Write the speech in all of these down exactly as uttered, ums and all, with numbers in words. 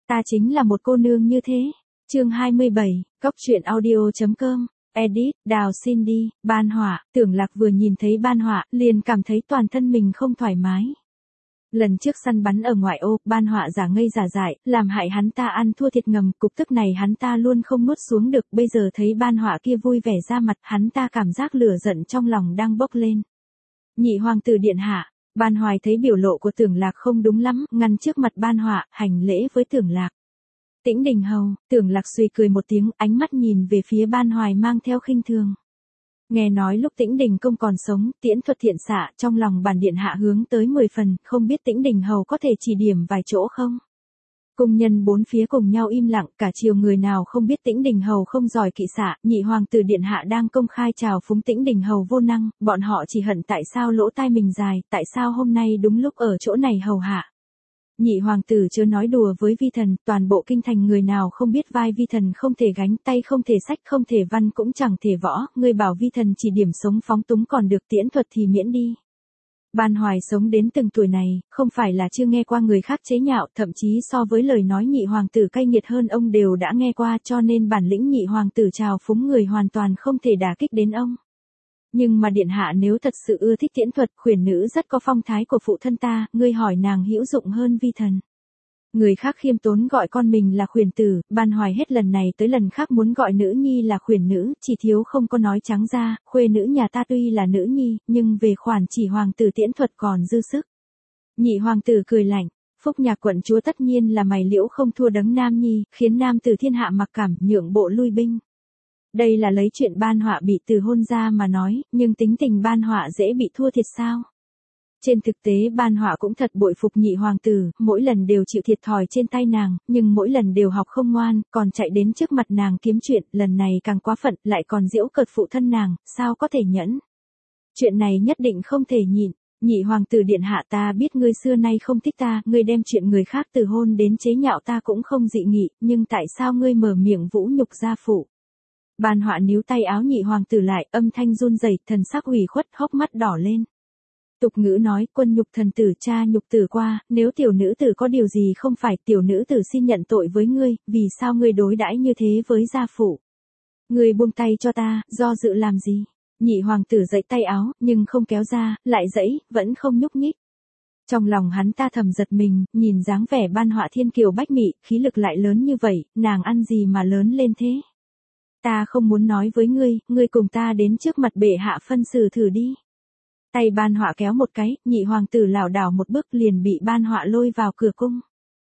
Ta chính là một cô nương như thế. Chương hai mươi bảy, Cốc truyện audio chấm com. Edit, Đào Cindy, Ban Họa. Tưởng Lạc vừa nhìn thấy Ban Họa, liền cảm thấy toàn thân mình không thoải mái. Lần trước săn bắn ở ngoại ô, Ban Họa giả ngây giả dại, làm hại hắn ta ăn thua thiệt ngầm, cục tức này hắn ta luôn không nuốt xuống được, bây giờ thấy Ban Họa kia vui vẻ ra mặt, hắn ta cảm giác lửa giận trong lòng đang bốc lên. Nhị hoàng tử điện hạ. Ban Hoài thấy biểu lộ của Tưởng Lạc không đúng lắm, ngăn trước mặt Ban Họa, hành lễ với Tưởng Lạc. Tĩnh Đình hầu. Tưởng Lạc suy cười một tiếng, ánh mắt nhìn về phía Ban Hoài mang theo khinh thường. Nghe nói lúc Tĩnh Đình công còn sống, tiễn thuật thiện xạ, trong lòng bản điện hạ hướng tới mười phần, không biết Tĩnh Đình hầu có thể chỉ điểm vài chỗ không? Cung nhân bốn phía cùng nhau im lặng, cả triều người nào không biết Tĩnh Đình hầu không giỏi kỵ xạ, nhị hoàng tử điện hạ đang công khai chào phúng Tĩnh Đình hầu vô năng, bọn họ chỉ hận tại sao lỗ tai mình dài, tại sao hôm nay đúng lúc ở chỗ này hầu hạ. Nhị hoàng tử chớ nói đùa với vi thần, toàn bộ kinh thành người nào không biết vai vi thần không thể gánh, tay không thể sách, không thể văn cũng chẳng thể võ, người bảo vi thần chỉ điểm sống phóng túng còn được, tiễn thuật thì miễn đi. Ban Hoài sống đến từng tuổi này, không phải là chưa nghe qua người khác chế nhạo, thậm chí so với lời nói nhị hoàng tử cay nghiệt hơn ông đều đã nghe qua, cho nên bản lĩnh nhị hoàng tử trào phúng người hoàn toàn không thể đả kích đến ông. Nhưng mà điện hạ nếu thật sự ưa thích tiễn thuật, khuyển nữ rất có phong thái của phụ thân ta, ngươi hỏi nàng hữu dụng hơn vi thần. Người khác khiêm tốn gọi con mình là khuyển tử, Ban Hoài hết lần này tới lần khác muốn gọi nữ nhi là khuyển nữ, chỉ thiếu không có nói trắng ra, khuê nữ nhà ta tuy là nữ nhi, nhưng về khoản chỉ hoàng tử tiễn thuật còn dư sức. Nhị hoàng tử cười lạnh, phúc nhạc quận chúa tất nhiên là mày liễu không thua đấng nam nhi, khiến nam tử thiên hạ mặc cảm, nhượng bộ lui binh. Đây là lấy chuyện Ban Họa bị từ hôn ra mà nói, nhưng tính tình Ban Họa dễ bị thua thiệt sao? Trên thực tế Ban Họa cũng thật bội phục nhị hoàng tử, mỗi lần đều chịu thiệt thòi trên tay nàng, nhưng mỗi lần đều học không ngoan, còn chạy đến trước mặt nàng kiếm chuyện, lần này càng quá phận, lại còn giễu cợt phụ thân nàng, sao có thể nhẫn? Chuyện này nhất định không thể nhịn. Nhị hoàng tử điện hạ, ta biết ngươi xưa nay không thích ta, ngươi đem chuyện người khác từ hôn đến chế nhạo ta cũng không dị nghị, nhưng tại sao ngươi mở miệng vũ nhục gia phụ? Ban Họa níu tay áo nhị hoàng tử lại, âm thanh run rẩy, thần sắc ủy khuất, hốc mắt đỏ lên. Tục ngữ nói, quân nhục thần tử, cha nhục tử qua, nếu tiểu nữ tử có điều gì không phải, tiểu nữ tử xin nhận tội với ngươi, vì sao ngươi đối đãi như thế với gia phụ? Ngươi buông tay cho ta, do dự làm gì? Nhị hoàng tử giãy tay áo, nhưng không kéo ra, lại giãy, vẫn không nhúc nhích. Trong lòng hắn ta thầm giật mình, nhìn dáng vẻ Ban Họa thiên kiều bách mị, khí lực lại lớn như vậy, nàng ăn gì mà lớn lên thế? Ta không muốn nói với ngươi, ngươi cùng ta đến trước mặt bệ hạ phân xử thử đi. Tay Ban Họa kéo một cái, nhị hoàng tử lảo đảo một bước liền bị Ban Họa lôi vào cửa cung.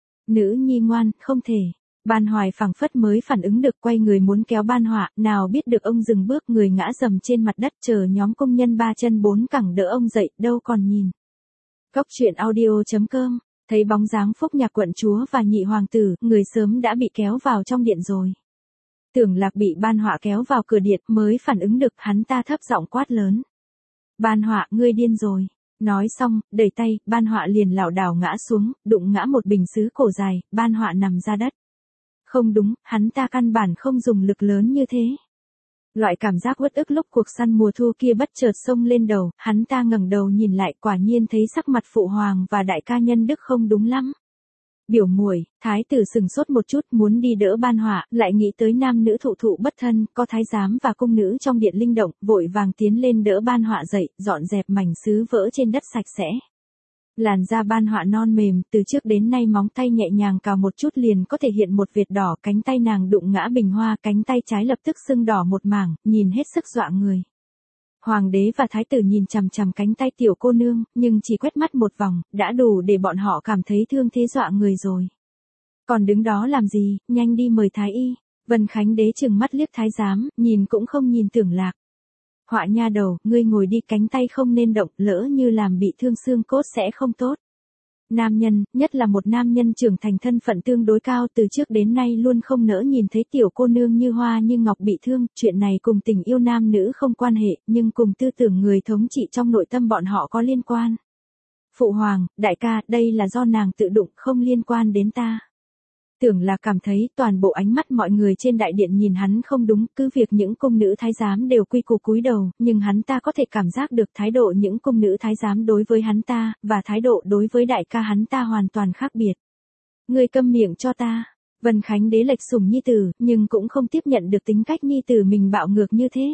Nữ nhi ngoan, không thể. Ban Hoài phảng phất mới phản ứng được, quay người muốn kéo Ban Họa, nào biết được ông dừng bước, người ngã rầm trên mặt đất, chờ nhóm công nhân ba chân bốn cẳng đỡ ông dậy, đâu còn nhìn. Cốc truyện audio chấm com. Thấy bóng dáng phúc nhạc quận chúa và nhị hoàng tử, người sớm đã bị kéo vào trong điện rồi. Tưởng Lạc bị Ban Họa kéo vào cửa điện, mới phản ứng được, hắn ta thấp giọng quát lớn. Ban Họa, ngươi điên rồi. Nói xong, đẩy tay, Ban Họa liền lảo đảo ngã xuống, đụng ngã một bình sứ cổ dài, Ban Họa nằm ra đất. Không đúng, hắn ta căn bản không dùng lực lớn như thế. Loại cảm giác uất ức lúc cuộc săn mùa thu kia bất chợt xông lên đầu, hắn ta ngẩng đầu nhìn lại, quả nhiên thấy sắc mặt phụ hoàng và đại ca Nhân Đức không đúng lắm. Biểu muội, thái tử sừng sốt một chút, muốn đi đỡ Ban Họa, lại nghĩ tới nam nữ thụ thụ bất thân, có thái giám và cung nữ trong điện linh động, vội vàng tiến lên đỡ Ban Họa dậy, dọn dẹp mảnh sứ vỡ trên đất sạch sẽ. Làn da Ban Họa non mềm, từ trước đến nay móng tay nhẹ nhàng cào một chút liền có thể hiện một vệt đỏ, cánh tay nàng đụng ngã bình hoa, cánh tay trái lập tức sưng đỏ một mảng, nhìn hết sức dọa người. Hoàng đế và thái tử nhìn chằm chằm cánh tay tiểu cô nương, nhưng chỉ quét mắt một vòng, đã đủ để bọn họ cảm thấy thương thế dọa người rồi. Còn đứng đó làm gì, nhanh đi mời thái y. Vân Khánh đế trừng mắt liếc thái giám, nhìn cũng không nhìn Tưởng Lạc. Họa nha đầu, ngươi ngồi đi, cánh tay không nên động, lỡ như làm bị thương xương cốt sẽ không tốt. Nam nhân, nhất là một nam nhân trưởng thành thân phận tương đối cao, từ trước đến nay luôn không nỡ nhìn thấy tiểu cô nương như hoa như ngọc bị thương, chuyện này cùng tình yêu nam nữ không quan hệ, nhưng cùng tư tưởng người thống trị trong nội tâm bọn họ có liên quan. Phụ hoàng, đại ca, đây là do nàng tự đụng, không liên quan đến ta. Tưởng Lạc cảm thấy toàn bộ ánh mắt mọi người trên đại điện nhìn hắn không đúng, cứ việc những cung nữ thái giám đều quy củ cúi đầu, nhưng hắn ta có thể cảm giác được thái độ những cung nữ thái giám đối với hắn ta, và thái độ đối với đại ca hắn ta hoàn toàn khác biệt. Ngươi câm miệng cho ta. Vân Khánh Đế lệch sủng nhi tử, nhưng cũng không tiếp nhận được tính cách nhi tử mình bạo ngược như thế.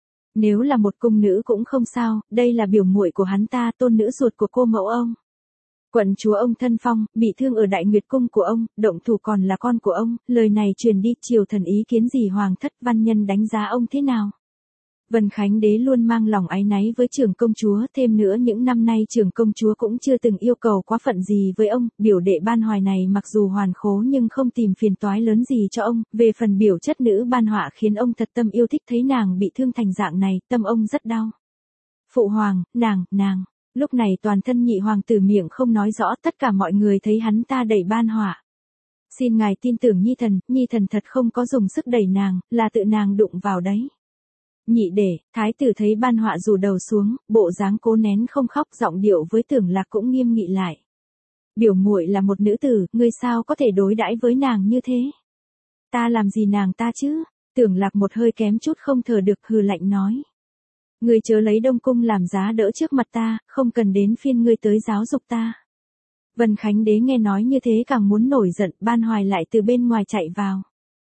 Nếu là một cung nữ cũng không sao, đây là biểu muội của hắn ta, tôn nữ ruột của cô mẫu ông. Quận chúa ông thân phong, bị thương ở Đại Nguyệt cung của ông, động thủ còn là con của ông, lời này truyền đi, triều thần ý kiến gì hoàng thất văn nhân đánh giá ông thế nào? Vân Khánh Đế luôn mang lòng áy náy với trưởng công chúa, thêm nữa những năm nay trưởng công chúa cũng chưa từng yêu cầu quá phận gì với ông, biểu đệ Ban Hoài này mặc dù hoàn khố nhưng không tìm phiền toái lớn gì cho ông, về phần biểu chất nữ Ban Họa khiến ông thật tâm yêu thích, thấy nàng bị thương thành dạng này, tâm ông rất đau. Phụ hoàng, nàng, nàng, lúc này toàn thân nhị hoàng tử miệng không nói rõ, tất cả mọi người thấy hắn ta đẩy Ban Họa. Xin ngài tin tưởng nhi thần, nhi thần thật không có dùng sức đẩy nàng, là tự nàng đụng vào đấy. Nhị đệ, thái tử thấy Ban Họa rủ đầu xuống, bộ dáng cố nén không khóc, giọng điệu với Tưởng Lạc cũng nghiêm nghị lại. Biểu muội là một nữ tử, ngươi sao có thể đối đãi với nàng như thế? Ta làm gì nàng ta chứ? Tưởng Lạc một hơi kém chút không thở được, hừ lạnh nói. Ngươi chớ lấy Đông cung làm giá đỡ trước mặt ta, không cần đến phiên ngươi tới giáo dục ta. Vân Khánh Đế nghe nói như thế càng muốn nổi giận, Ban Hoài lại từ bên ngoài chạy vào.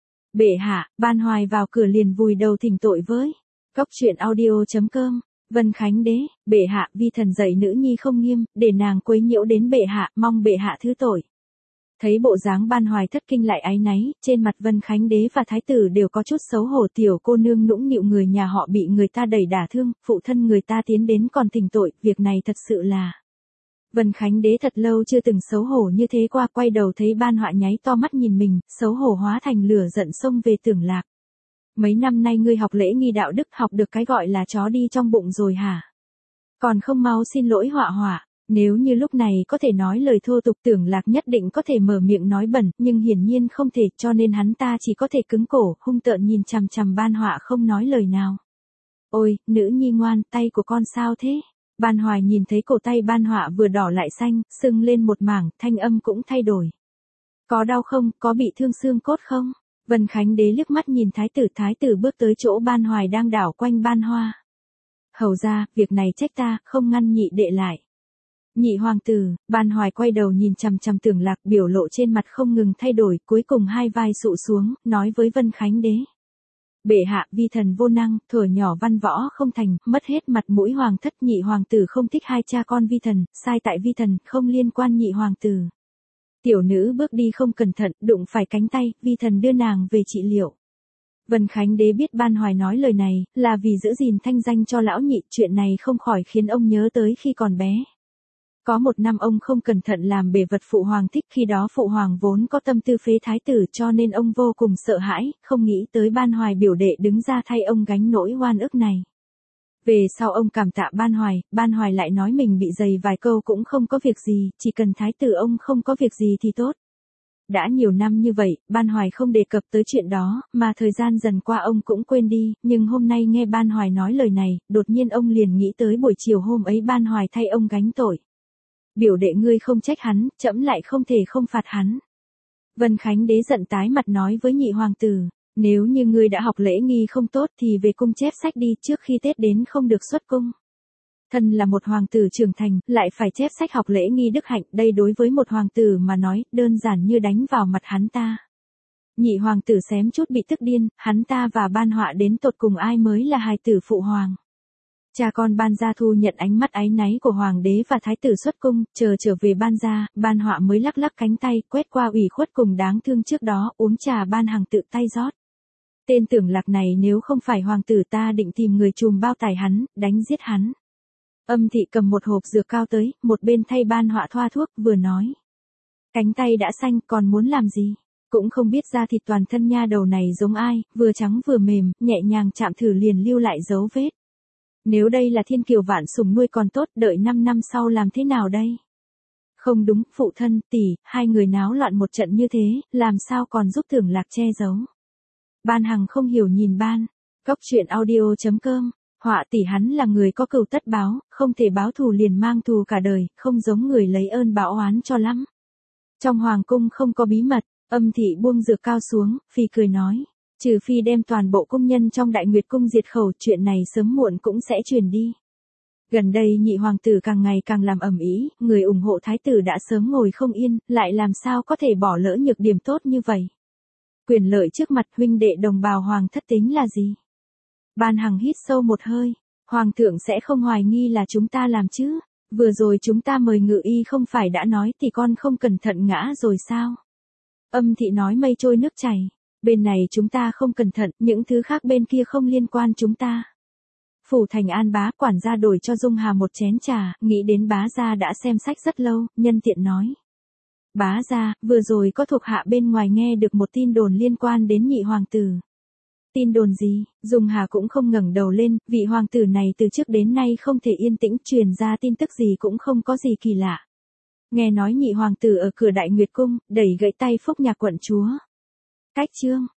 Bệ hạ, Ban Hoài vào cửa liền vùi đầu thỉnh tội với. Cóc truyện audio chấm com. Vân Khánh Đế, bệ hạ, vi thần dạy nữ nhi không nghiêm, để nàng quấy nhiễu đến bệ hạ, mong bệ hạ thứ tội. Thấy bộ dáng Ban Hoài thất kinh lại áy náy, trên mặt Vân Khánh Đế và thái tử đều có chút xấu hổ, tiểu cô nương nũng nịu người nhà họ bị người ta đẩy đả thương, phụ thân người ta tiến đến còn thỉnh tội, việc này thật sự là. Vân Khánh Đế thật lâu chưa từng xấu hổ như thế qua, quay đầu thấy Ban Họa nháy to mắt nhìn mình, xấu hổ hóa thành lửa giận xông về Tưởng Lạc. Mấy năm nay ngươi học lễ nghi đạo đức, học được cái gọi là chó đi trong bụng rồi hả? Còn không mau xin lỗi Họa Họa. Nếu như lúc này có thể nói lời thô tục, Tưởng Lạc nhất định có thể mở miệng nói bẩn, nhưng hiển nhiên không thể, cho nên hắn ta chỉ có thể cứng cổ, hung tợn nhìn chằm chằm Ban Họa không nói lời nào. Ôi, nữ nhi ngoan, tay của con sao thế? Ban Hoài nhìn thấy cổ tay Ban Họa vừa đỏ lại xanh, sưng lên một mảng, thanh âm cũng thay đổi. Có đau không, có bị thương xương cốt không? Vân Khánh Đế liếc mắt nhìn thái tử, thái tử bước tới chỗ Ban Hoài đang đảo quanh Ban Hoa. Hầu ra, việc này trách ta, không ngăn nhị đệ lại. Nhị hoàng tử, Ban Hoài quay đầu nhìn chằm chằm Tưởng Lạc, biểu lộ trên mặt không ngừng thay đổi, cuối cùng hai vai sụ xuống, nói với Vân Khánh Đế. Bệ hạ, vi thần vô năng, thuở nhỏ văn võ không thành, mất hết mặt mũi hoàng thất, nhị hoàng tử không thích hai cha con vi thần, sai tại vi thần, không liên quan nhị hoàng tử. Tiểu nữ bước đi không cẩn thận, đụng phải cánh tay, vi thần đưa nàng về trị liệu. Vân Khánh Đế biết Ban Hoài nói lời này, là vì giữ gìn thanh danh cho lão nhị, chuyện này không khỏi khiến ông nhớ tới khi còn bé. Có một năm ông không cẩn thận làm bể vật phụ hoàng thích, khi đó phụ hoàng vốn có tâm tư phế thái tử cho nên ông vô cùng sợ hãi, không nghĩ tới Ban Hoài biểu đệ đứng ra thay ông gánh nỗi oan ức này. Về sau ông cảm tạ Ban Hoài, Ban Hoài lại nói mình bị dày vài câu cũng không có việc gì, chỉ cần thái tử ông không có việc gì thì tốt. Đã nhiều năm như vậy, Ban Hoài không đề cập tới chuyện đó, mà thời gian dần qua ông cũng quên đi, nhưng hôm nay nghe Ban Hoài nói lời này, đột nhiên ông liền nghĩ tới buổi chiều hôm ấy Ban Hoài thay ông gánh tội. Biểu đệ ngươi không trách hắn, trẫm lại không thể không phạt hắn. Vân Khánh Đế giận tái mặt nói với nhị hoàng tử, nếu như ngươi đã học lễ nghi không tốt thì về cung chép sách đi, trước khi Tết đến không được xuất cung. Thân là một hoàng tử trưởng thành, lại phải chép sách học lễ nghi đức hạnh, đây đối với một hoàng tử mà nói, đơn giản như đánh vào mặt hắn ta. Nhị hoàng tử xém chút bị tức điên, hắn ta và Ban Họa đến tột cùng ai mới là hài tử phụ hoàng. Cha con Ban gia thu nhận ánh mắt áy náy của hoàng đế và thái tử xuất cung, chờ trở về Ban gia, Ban Họa mới lắc lắc cánh tay, quét qua ủy khuất cùng đáng thương trước đó, uống trà Ban Hằng tự tay rót. Tên Tưởng Lạc này nếu không phải hoàng tử ta định tìm người trùm bao tải hắn, đánh giết hắn. Âm thị cầm một hộp dược cao tới, một bên thay Ban Họa thoa thuốc, vừa nói. Cánh tay đã xanh, còn muốn làm gì? Cũng không biết da thịt toàn thân nha đầu này giống ai, vừa trắng vừa mềm, nhẹ nhàng chạm thử liền lưu lại dấu vết. Nếu đây là thiên kiều vạn sủng nuôi còn tốt, đợi năm năm sau làm thế nào đây? Không đúng, phụ thân, tỷ, hai người náo loạn một trận như thế, làm sao còn giúp Tưởng Lạc che giấu? Ban Hằng không hiểu nhìn Ban. Cóc truyện audio chấm com. Họa tỷ hắn là người có cừu tất báo, không thể báo thù liền mang thù cả đời, không giống người lấy ơn báo oán cho lắm. Trong hoàng cung không có bí mật, Âm thị buông dược cao xuống, phì cười nói. Trừ phi đem toàn bộ cung nhân trong Đại Nguyệt cung diệt khẩu, chuyện này sớm muộn cũng sẽ truyền đi. Gần đây nhị hoàng tử càng ngày càng làm ầm ĩ, người ủng hộ thái tử đã sớm ngồi không yên, lại làm sao có thể bỏ lỡ nhược điểm tốt như vậy. Quyền lợi trước mặt huynh đệ đồng bào hoàng thất tính là gì? Ban Hằng hít sâu một hơi, hoàng thượng sẽ không hoài nghi là chúng ta làm chứ, vừa rồi chúng ta mời ngự y không phải đã nói thì con không cẩn thận ngã rồi sao? Âm thị nói mây trôi nước chảy, bên này chúng ta không cẩn thận, những thứ khác bên kia không liên quan chúng ta. Phủ Thành An bá quản gia đổi cho Dung Hà một chén trà, nghĩ đến bá gia đã xem sách rất lâu, nhân tiện nói. Bá gia, vừa rồi có thuộc hạ bên ngoài nghe được một tin đồn liên quan đến nhị hoàng tử. Tin đồn gì? Dung Hà cũng không ngẩng đầu lên, vị hoàng tử này từ trước đến nay không thể yên tĩnh, truyền ra tin tức gì cũng không có gì kỳ lạ. Nghe nói nhị hoàng tử ở cửa Đại Nguyệt Cung, đẩy gãy tay Phúc Nhạc quận chúa. Cách chương